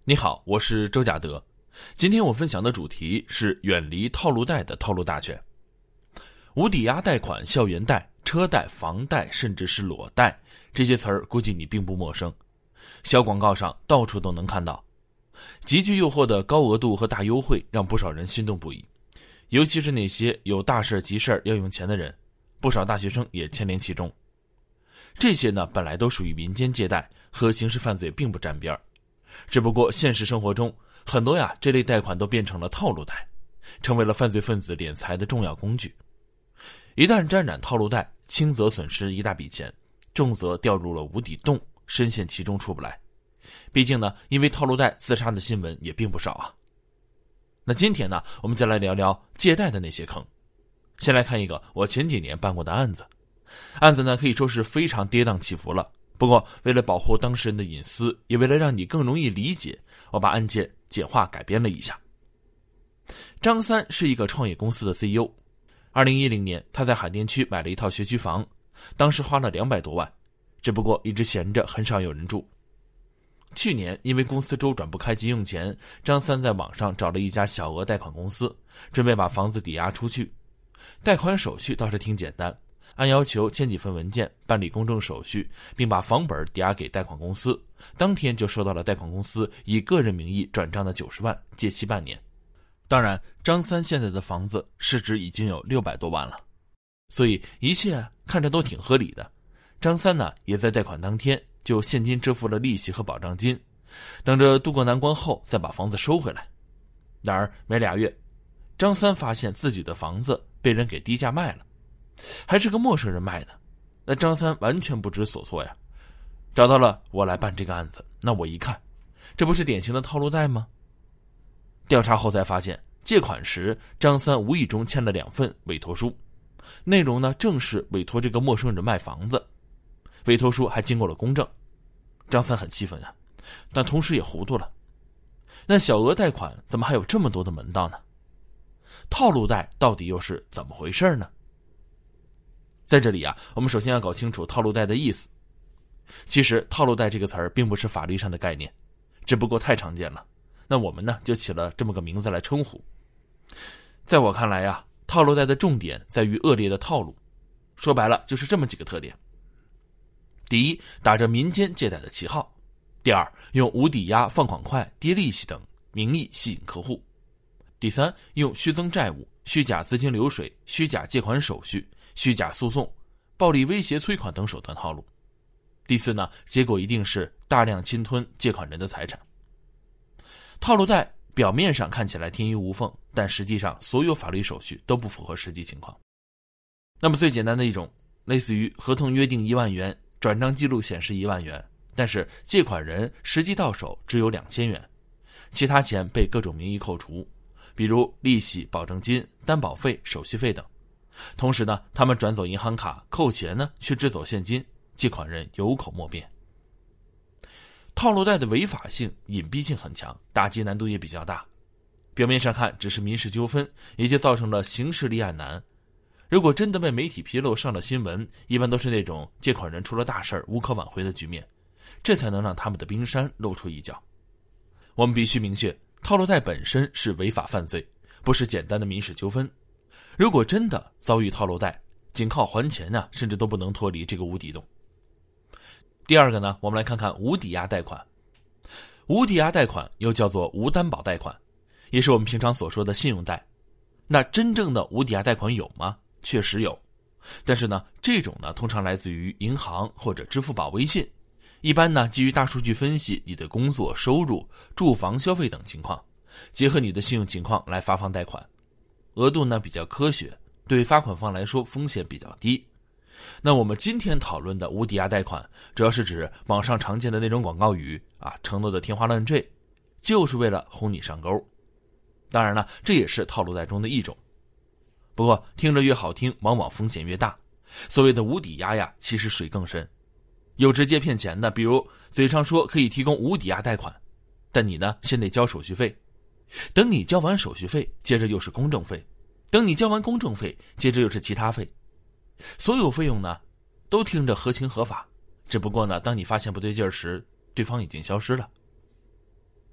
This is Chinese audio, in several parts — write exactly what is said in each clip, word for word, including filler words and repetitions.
你好，我是周甲德。今天我分享的主题是远离套路贷的套路大全。无抵押贷款、校园贷、车贷、房贷，甚至是裸贷，这些词儿估计你并不陌生，小广告上到处都能看到。极具诱惑的高额度和大优惠让不少人心动不已，尤其是那些有大事急事要用钱的人，不少大学生也牵连其中。这些呢，本来都属于民间借贷，和刑事犯罪并不沾边儿。只不过现实生活中，很多呀这类贷款都变成了套路贷，成为了犯罪分子敛财的重要工具。一旦沾染套路贷，轻则损失一大笔钱，重则掉入了无底洞，深陷其中出不来。毕竟呢，因为套路贷自杀的新闻也并不少啊。那今天呢，我们就来聊聊借贷的那些坑。先来看一个我前几年办过的案子，案子呢可以说是非常跌宕起伏了。不过为了保护当事人的隐私，也为了让你更容易理解，我把案件简化改编了一下。张三是一个创业公司的 C E O， 二零一零年他在海淀区买了一套学区房，当时花了两百多万，只不过一直闲着，很少有人住。去年因为公司周转不开急用钱，张三在网上找了一家小额贷款公司，准备把房子抵押出去。贷款手续倒是挺简单，按要求签几份文件，办理公证手续，并把房本抵押给贷款公司，当天就收到了贷款公司以个人名义转账的九十万，借期半年。当然，张三现在的房子市值已经有六百多万了，所以一切看着都挺合理的。张三呢，也在贷款当天就现金支付了利息和保证金，等着渡过难关后再把房子收回来。然而没俩月，张三发现自己的房子被人给低价卖了，还是个陌生人卖的。那张三完全不知所措呀，找到了我来办这个案子。那我一看，这不是典型的套路贷吗？调查后才发现，借款时张三无意中签了两份委托书，内容呢正是委托这个陌生人卖房子，委托书还经过了公证。张三很气愤啊，但同时也糊涂了。那小额贷款怎么还有这么多的门道呢？套路贷到底又是怎么回事呢？在这里啊，我们首先要搞清楚套路贷的意思。其实套路贷这个词儿并不是法律上的概念，只不过太常见了，那我们呢就起了这么个名字来称呼。在我看来啊，套路贷的重点在于恶劣的套路，说白了就是这么几个特点。第一，打着民间借贷的旗号；第二，用无抵押、放款快、低利息等名义吸引客户；第三，用虚增债务、虚假资金流水、虚假借款手续、虚假诉讼、暴力威胁催款等手段套路；第四呢，结果一定是大量侵吞借款人的财产。套路贷表面上看起来天衣无缝，但实际上所有法律手续都不符合实际情况。那么最简单的一种，类似于合同约定一万元，转账记录显示一万元，但是借款人实际到手只有两千元，其他钱被各种名义扣除，比如利息、保证金、担保费、手续费等。同时呢，他们转走银行卡，扣钱呢却只走现金，借款人有口莫辩。套路贷的违法性、隐蔽性很强，打击难度也比较大。表面上看只是民事纠纷，也就造成了刑事立案难。如果真的被媒体披露上了新闻，一般都是那种借款人出了大事无可挽回的局面，这才能让他们的冰山露出一角。我们必须明确，套路贷本身是违法犯罪，不是简单的民事纠纷。如果真的遭遇套路贷，仅靠还钱呢，甚至都不能脱离这个无底洞。第二个呢，我们来看看无抵押贷款。无抵押贷款又叫做无担保贷款，也是我们平常所说的信用贷。那真正的无抵押贷款有吗？确实有，但是呢，这种呢通常来自于银行或者支付宝、微信，一般呢基于大数据分析你的工作、收入、住房消费等情况，结合你的信用情况来发放贷款，额度呢比较科学，对发款方来说风险比较低。那我们今天讨论的无抵押贷款，主要是指网上常见的那种广告语啊，承诺的天花乱坠，就是为了哄你上钩。当然了，这也是套路贷中的一种。不过听着越好听，往往风险越大。所谓的无抵押呀，其实水更深。有直接骗钱的，比如嘴上说可以提供无抵押贷款，但你呢先得交手续费，等你交完手续费，接着又是公证费，等你交完公证费，接着又是其他费。所有费用呢都听着合情合法，只不过呢当你发现不对劲儿时，对方已经消失了。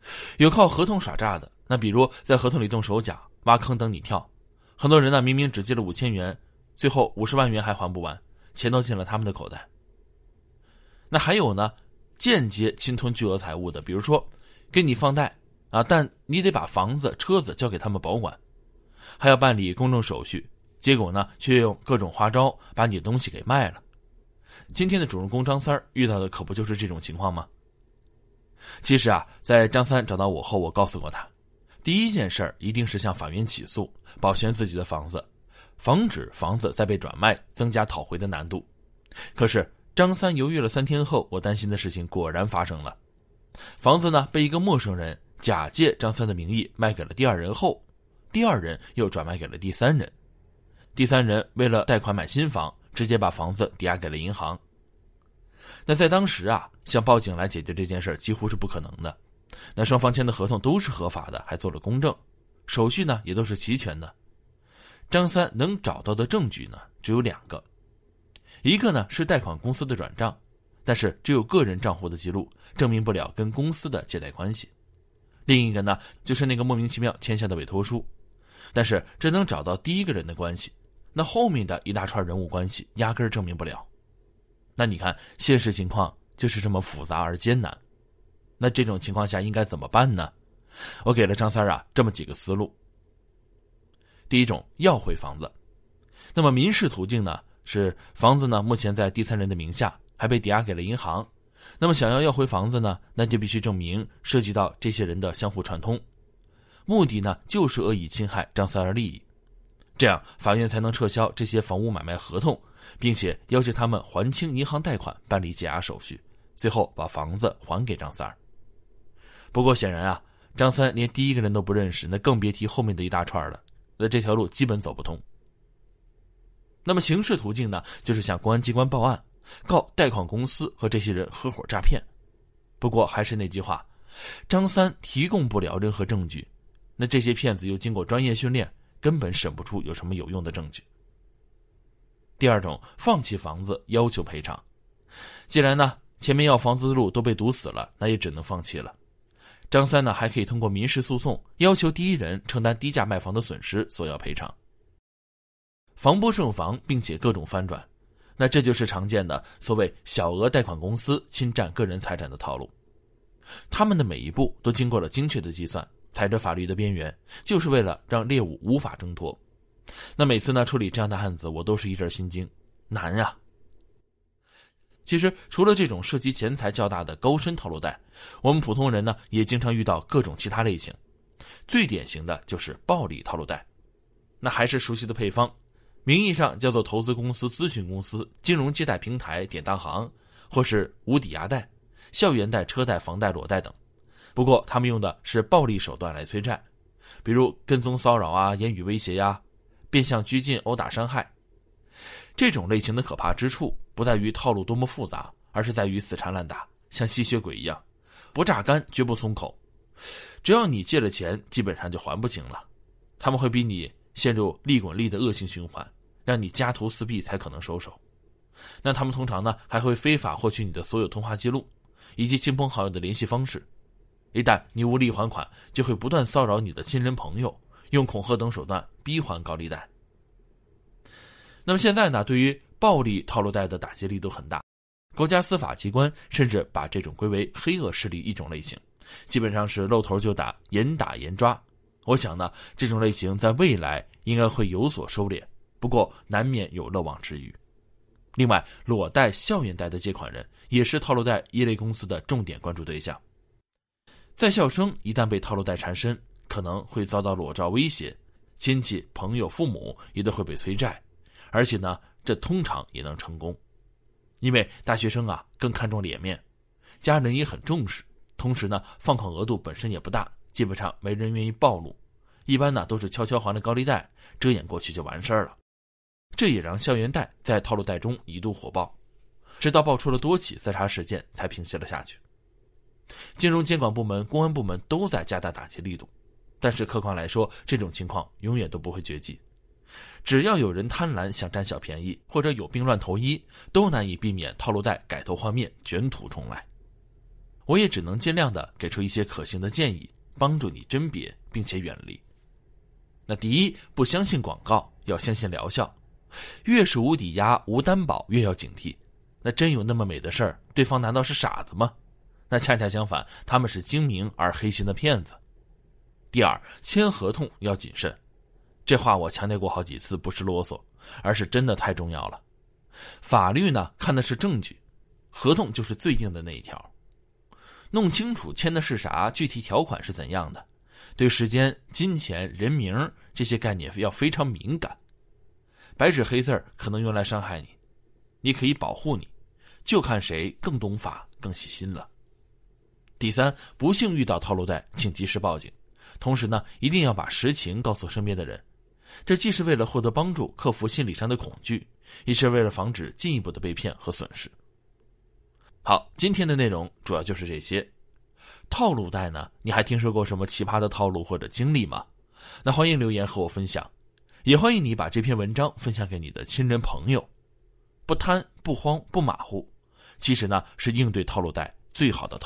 有靠合同耍诈的，那比如在合同里动手脚，挖坑等你跳。很多人呢，明明只借了五千元，最后五十万元还还不完，钱都进了他们的口袋。那还有呢，间接侵吞巨额财物的，比如说给你放贷啊，但你得把房子、车子交给他们保管，还要办理公证手续，结果呢，却用各种花招把你的东西给卖了。今天的主人公张三儿遇到的可不就是这种情况吗？其实啊，在张三找到我后，我告诉过他，第一件事儿一定是向法院起诉，保全自己的房子，防止房子再被转卖，增加讨回的难度。可是张三犹豫了三天后，我担心的事情果然发生了。房子呢，被一个陌生人假借张三的名义卖给了第二人后，第二人又转卖给了第三人。第三人为了贷款买新房，直接把房子抵押给了银行。那在当时啊，想报警来解决这件事几乎是不可能的。那双方签的合同都是合法的，还做了公证，手续呢也都是齐全的。张三能找到的证据呢只有两个，一个呢是贷款公司的转账，但是只有个人账户的记录，证明不了跟公司的借贷关系。另一个呢就是那个莫名其妙签下的委托书，但是这能找到第一个人的关系，那后面的一大串人物关系压根儿证明不了。那你看，现实情况就是这么复杂而艰难。那这种情况下应该怎么办呢？我给了张三啊这么几个思路。第一种，要回房子。那么民事途径呢，是房子呢目前在第三人的名下，还被抵押给了银行。那么想要要回房子呢，那就必须证明涉及到这些人的相互串通，目的呢就是恶意侵害张三儿利益。这样法院才能撤销这些房屋买卖合同，并且要求他们还清银行贷款，办理解押手续，最后把房子还给张三儿。不过显然啊，张三连第一个人都不认识，那更别提后面的一大串了，那这条路基本走不通。那么刑事途径呢，就是向公安机关报案，告贷款公司和这些人合伙诈骗。不过还是那句话，张三提供不了任何证据，那这些骗子又经过专业训练，根本审不出有什么有用的证据。第二种，放弃房子要求赔偿。既然呢前面要房子的路都被堵死了，那也只能放弃了。张三呢还可以通过民事诉讼要求第一人承担低价卖房的损失，索要赔偿。防不胜防，并且各种翻转，那这就是常见的所谓小额贷款公司侵占个人财产的套路。他们的每一步都经过了精确的计算，踩着法律的边缘，就是为了让猎物无法挣脱。那每次呢处理这样的案子，我都是一阵心惊，难啊。其实除了这种涉及钱财较大的高深套路贷，我们普通人呢也经常遇到各种其他类型。最典型的就是暴力套路贷。那还是熟悉的配方，名义上叫做投资公司、咨询公司、金融借贷平台、典当行，或是无抵押贷、校园贷、车贷、房贷、裸贷等。不过他们用的是暴力手段来催债，比如跟踪骚扰啊、言语威胁呀、变相拘禁、殴打伤害。这种类型的可怕之处不在于套路多么复杂，而是在于死缠烂打，像吸血鬼一样，不榨干绝不松口。只要你借了钱，基本上就还不清了。他们会逼你陷入利滚利的恶性循环，让你家徒四壁才可能收手。那他们通常呢还会非法获取你的所有通话记录以及亲朋好友的联系方式。一旦你无力还款，就会不断骚扰你的亲人朋友，用恐吓等手段逼还高利贷。那么现在呢，对于暴力套路贷的打击力度很大，国家司法机关甚至把这种归为黑恶势力一种类型，基本上是露头就打，严打严抓。我想呢，这种类型在未来应该会有所收敛，不过难免有漏网之鱼。另外，裸贷、校园贷的借款人也是套路贷一类公司的重点关注对象。在校生一旦被套路贷缠身，可能会遭到裸照威胁，亲戚、朋友、父母也都会被催债，而且呢，这通常也能成功。因为大学生啊更看重脸面，家人也很重视，同时呢，放款额度本身也不大，基本上没人愿意暴露，一般呢都是悄悄还了高利贷，遮掩过去就完事儿了。这也让校园贷在套路贷中一度火爆，直到爆出了多起自杀事件才平息了下去。金融监管部门、公安部门都在加大打击力度，但是客观来说，这种情况永远都不会绝迹。只要有人贪婪想占小便宜，或者有病乱投医，都难以避免套路贷改头换面，卷土重来。 我也只能尽量的给出一些可行的建议，帮助你甄别并且远离。那第一，不相信广告，要相信疗效。越是无抵押、无担保，越要警惕。那真有那么美的事儿，对方难道是傻子吗？那恰恰相反，他们是精明而黑心的骗子。第二，签合同要谨慎。这话我强调过好几次，不是啰嗦，而是真的太重要了。法律呢，看的是证据，合同就是最硬的那一条。弄清楚签的是啥，具体条款是怎样的，对时间、金钱、人名这些概念要非常敏感。白纸黑字可能用来伤害你，你可以保护你，就看谁更懂法、更细心了。第三，不幸遇到套路贷，请及时报警。同时呢，一定要把实情告诉身边的人，这既是为了获得帮助，克服心理上的恐惧，也是为了防止进一步的被骗和损失。好，今天的内容主要就是这些。套路贷呢，你还听说过什么奇葩的套路或者经历吗？那欢迎留言和我分享，也欢迎你把这篇文章分享给你的亲人朋友。不贪不慌不马虎，其实呢是应对套路贷最好的套路。